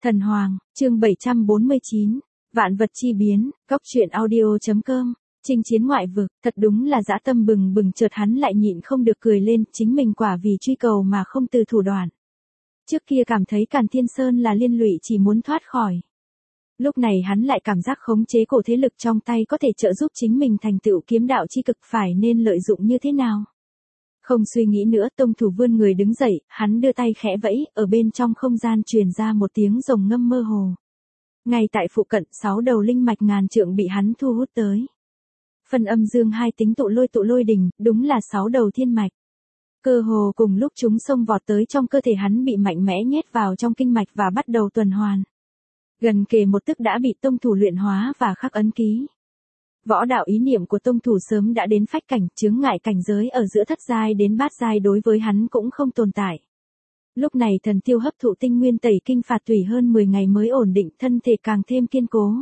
Thần Hoàng, chương 749, Vạn vật chi biến, Cóc truyện audio.com, chinh chiến ngoại vực, thật đúng là dã tâm bừng bừng, chợt hắn lại nhịn không được cười lên, chính mình quả vì truy cầu mà không từ thủ đoạn. Trước kia cảm thấy Càn Thiên Sơn là liên lụy chỉ muốn thoát khỏi. Lúc này hắn lại cảm giác khống chế cổ thế lực trong tay có thể trợ giúp chính mình thành tựu kiếm đạo chi cực, phải nên lợi dụng như thế nào. Không suy nghĩ nữa, tông thủ vươn người đứng dậy, hắn đưa tay khẽ vẫy, ở bên trong không gian truyền ra một tiếng rồng ngâm mơ hồ. Ngay tại phụ cận, 6 đầu linh mạch ngàn trượng bị hắn thu hút tới. Phân âm dương hai tính tụ lôi đình, đúng là 6 đầu thiên mạch. Cơ hồ cùng lúc chúng xông vọt tới trong cơ thể hắn, bị mạnh mẽ nhét vào trong kinh mạch và bắt đầu tuần hoàn. Gần kề một tức đã bị tông thủ luyện hóa và khắc ấn ký. Võ đạo ý niệm của tông thủ sớm đã đến phách cảnh, chướng ngại cảnh giới ở giữa thất giai đến bát giai đối với hắn cũng không tồn tại. Lúc này thần tiêu hấp thụ tinh nguyên tẩy kinh phạt tùy hơn 10 ngày mới ổn định, thân thể càng thêm kiên cố.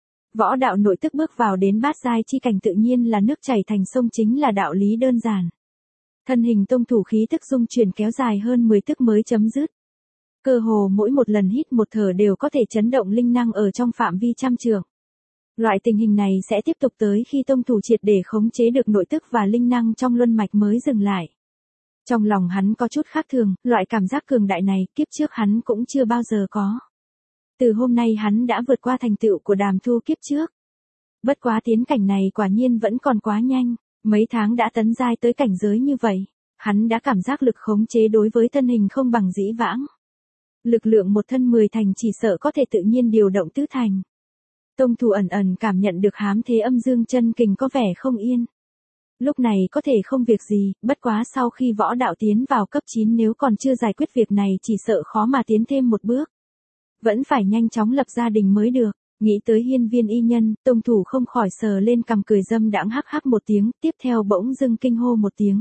Võ đạo nội tức bước vào đến bát giai chi cảnh tự nhiên là nước chảy thành sông, chính là đạo lý đơn giản. Thân hình tông thủ khí tức dung chuyển kéo dài hơn 10 tức mới chấm dứt. Cơ hồ mỗi một lần hít một thở đều có thể chấn động linh năng ở trong phạm vi trăm trượng. Loại tình hình này sẽ tiếp tục tới khi tông thủ triệt để khống chế được nội tức và linh năng trong luân mạch mới dừng lại. Trong lòng hắn có chút khác thường, loại cảm giác cường đại này kiếp trước hắn cũng chưa bao giờ có. Từ hôm nay hắn đã vượt qua thành tựu của Đàm Thu kiếp trước. Bất quá tiến cảnh này quả nhiên vẫn còn quá nhanh, mấy tháng đã tấn giai tới cảnh giới như vậy, hắn đã cảm giác lực khống chế đối với thân hình không bằng dĩ vãng. Lực lượng một thân 10 thành chỉ sợ có thể tự nhiên điều động tứ thành. Tông thủ ẩn cảm nhận được hám thế âm dương chân kình có vẻ không yên. Lúc này có thể không việc gì, bất quá sau khi võ đạo tiến vào cấp 9 nếu còn chưa giải quyết việc này chỉ sợ khó mà tiến thêm một bước. Vẫn phải nhanh chóng lập gia đình mới được. Nghĩ tới hiên viên y nhân, tông thủ không khỏi sờ lên cằm cười dâm đãng hắc hắc một tiếng, tiếp theo bỗng dưng kinh hô một tiếng.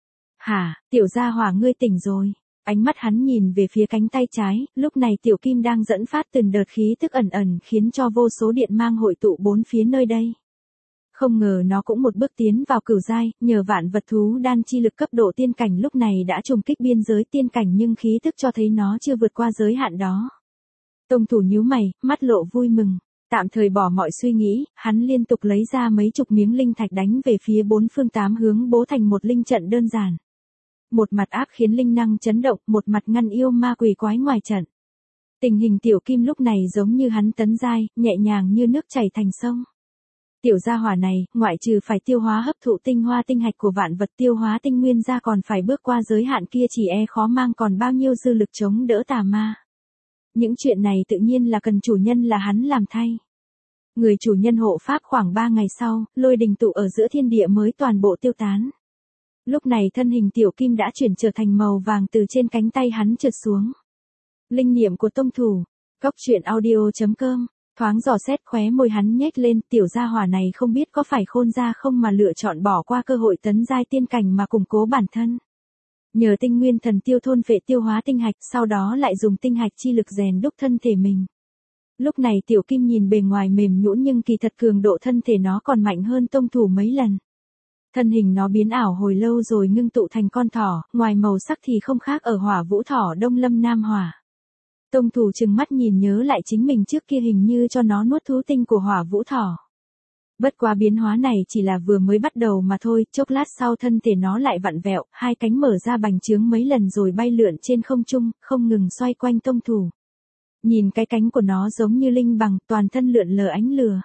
Hả, tiểu gia hỏa ngươi tỉnh rồi. Ánh mắt hắn nhìn về phía cánh tay trái, lúc này tiểu kim đang dẫn phát từng đợt khí tức ẩn khiến cho vô số điện mang hội tụ bốn phía nơi đây. Không ngờ nó cũng một bước tiến vào cửu giai, nhờ vạn vật thú đan chi lực cấp độ tiên cảnh lúc này đã trùng kích biên giới tiên cảnh, nhưng khí tức cho thấy nó chưa vượt qua giới hạn đó. Tông thủ nhíu mày, mắt lộ vui mừng, tạm thời bỏ mọi suy nghĩ, hắn liên tục lấy ra mấy chục miếng linh thạch đánh về phía bốn phương tám hướng bố thành một linh trận đơn giản. Một mặt áp khiến linh năng chấn động, một mặt ngăn yêu ma quỷ quái ngoài trận. Tình hình tiểu kim lúc này giống như hắn tấn giai, nhẹ nhàng như nước chảy thành sông. Tiểu gia hỏa này, ngoại trừ phải tiêu hóa hấp thụ tinh hoa tinh hạch của vạn vật, tiêu hóa tinh nguyên ra còn phải bước qua giới hạn kia, chỉ khó mang còn bao nhiêu dư lực chống đỡ tà ma. Những chuyện này tự nhiên là cần chủ nhân là hắn làm thay. Người chủ nhân hộ pháp khoảng 3 ngày sau, lôi đình tụ ở giữa thiên địa mới toàn bộ tiêu tán. Lúc này thân hình tiểu kim đã chuyển trở thành màu vàng từ trên cánh tay hắn trượt xuống. Linh niệm của tông thủ, Cóc truyện audio.com, thoáng dò xét khóe môi hắn nhếch lên, tiểu gia hỏa này không biết có phải khôn ra không mà lựa chọn bỏ qua cơ hội tấn giai tiên cảnh mà củng cố bản thân. Nhờ tinh nguyên thần tiêu thôn phệ tiêu hóa tinh hạch, sau đó lại dùng tinh hạch chi lực rèn đúc thân thể mình. Lúc này tiểu kim nhìn bề ngoài mềm nhũn nhưng kỳ thật cường độ thân thể nó còn mạnh hơn tông thủ mấy lần. Thân hình nó biến ảo hồi lâu rồi ngưng tụ thành con thỏ, ngoài màu sắc thì không khác ở Hỏa Vũ Thỏ Đông Lâm Nam Hỏa. Tông thủ trừng mắt nhìn nhớ lại chính mình trước kia hình như cho nó nuốt thú tinh của Hỏa Vũ Thỏ. Bất quá biến hóa này chỉ là vừa mới bắt đầu mà thôi, chốc lát sau thân thể nó lại vặn vẹo, hai cánh mở ra bành trướng mấy lần rồi bay lượn trên không trung, không ngừng xoay quanh tông thủ. Nhìn cái cánh của nó giống như linh bằng, toàn thân lượn lờ ánh lửa.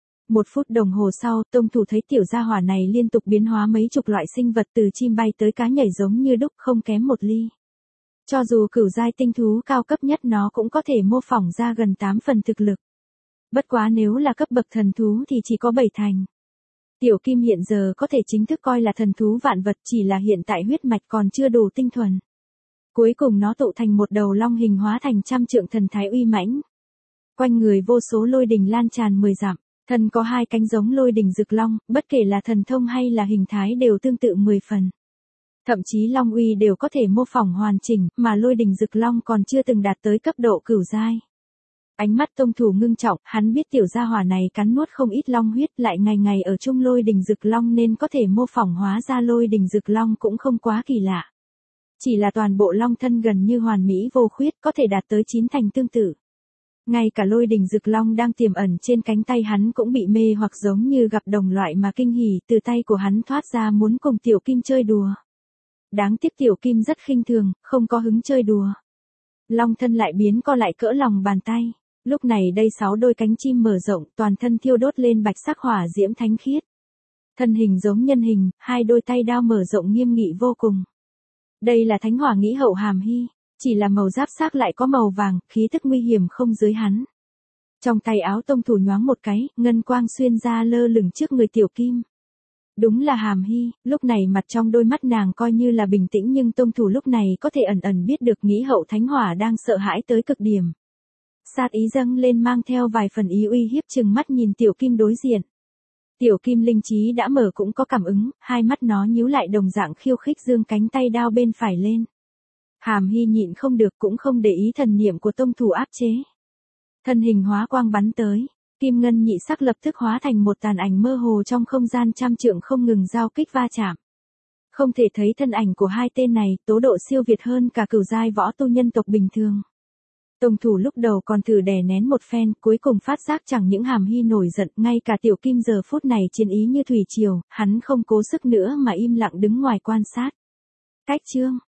1 phút đồng hồ sau, tông thủ thấy tiểu gia hỏa này liên tục biến hóa mấy chục loại sinh vật, từ chim bay tới cá nhảy giống như đúc, không kém một ly. Cho dù cửu giai tinh thú cao cấp nhất nó cũng có thể mô phỏng ra gần 8 phần thực lực. Bất quá nếu là cấp bậc thần thú thì chỉ có 7 thành. Tiểu kim hiện giờ có thể chính thức coi là thần thú vạn vật, chỉ là hiện tại huyết mạch còn chưa đủ tinh thuần. Cuối cùng nó tụ thành một đầu long hình hóa thành trăm trượng thần thái uy mãnh. Quanh người vô số lôi đình lan tràn 10 dặm, thân có 2 cánh giống lôi đình rực long, bất kể là thần thông hay là hình thái đều tương tự 10 phần. Thậm chí long uy đều có thể mô phỏng hoàn chỉnh, mà lôi đình rực long còn chưa từng đạt tới cấp độ cửu giai. Ánh mắt tông thủ ngưng trọng, hắn biết tiểu gia hỏa này cắn nuốt không ít long huyết, lại ngày ngày ở chung lôi đình rực long nên có thể mô phỏng hóa ra lôi đình rực long cũng không quá kỳ lạ. Chỉ là toàn bộ long thân gần như hoàn mỹ vô khuyết, có thể đạt tới 9 thành tương tự. Ngay cả lôi đình rực long đang tiềm ẩn trên cánh tay hắn cũng bị mê hoặc giống như gặp đồng loại mà kinh hỉ từ tay của hắn thoát ra muốn cùng Tiểu Kim chơi đùa. Đáng tiếc Tiểu Kim rất khinh thường, không có hứng chơi đùa. Long thân lại biến co lại cỡ lòng bàn tay. Lúc này đây 6 đôi cánh chim mở rộng, toàn thân thiêu đốt lên bạch sắc hỏa diễm thánh khiết. Thân hình giống nhân hình, 2 đôi tay đao mở rộng nghiêm nghị vô cùng. Đây là thánh hỏa nghĩ hậu Hàm Hy, chỉ là màu giáp xác lại có màu vàng, khí tức nguy hiểm không dưới hắn. Trong tay áo tông thủ nhoáng một cái, ngân quang xuyên ra lơ lửng trước người Tiểu Kim. Đúng là Hàm Hy, lúc này mặt trong đôi mắt nàng coi như là bình tĩnh nhưng tông thủ lúc này có thể ẩn ẩn biết được nghĩ hậu thánh hỏa đang sợ hãi tới cực điểm. Sát ý dâng lên mang theo vài phần ý uy hiếp chừng mắt nhìn Tiểu Kim đối diện. Tiểu Kim linh trí đã mở cũng có cảm ứng, hai mắt nó nhíu lại đồng dạng khiêu khích giương cánh tay đao bên phải lên. Hàm Hy nhịn không được cũng không để ý thần niệm của tông thủ áp chế. Thân hình hóa quang bắn tới, kim ngân nhị sắc lập tức hóa thành một tàn ảnh mơ hồ trong không gian trăm trượng không ngừng giao kích va chạm. Không thể thấy thân ảnh của hai tên này, tố độ siêu việt hơn cả cửu giai võ tu nhân tộc bình thường. Tông thủ lúc đầu còn thử đè nén một phen, cuối cùng phát giác chẳng những Hàm Hy nổi giận, ngay cả Tiểu Kim giờ phút này chiến ý như thủy triều, hắn không cố sức nữa mà im lặng đứng ngoài quan sát. Cách chương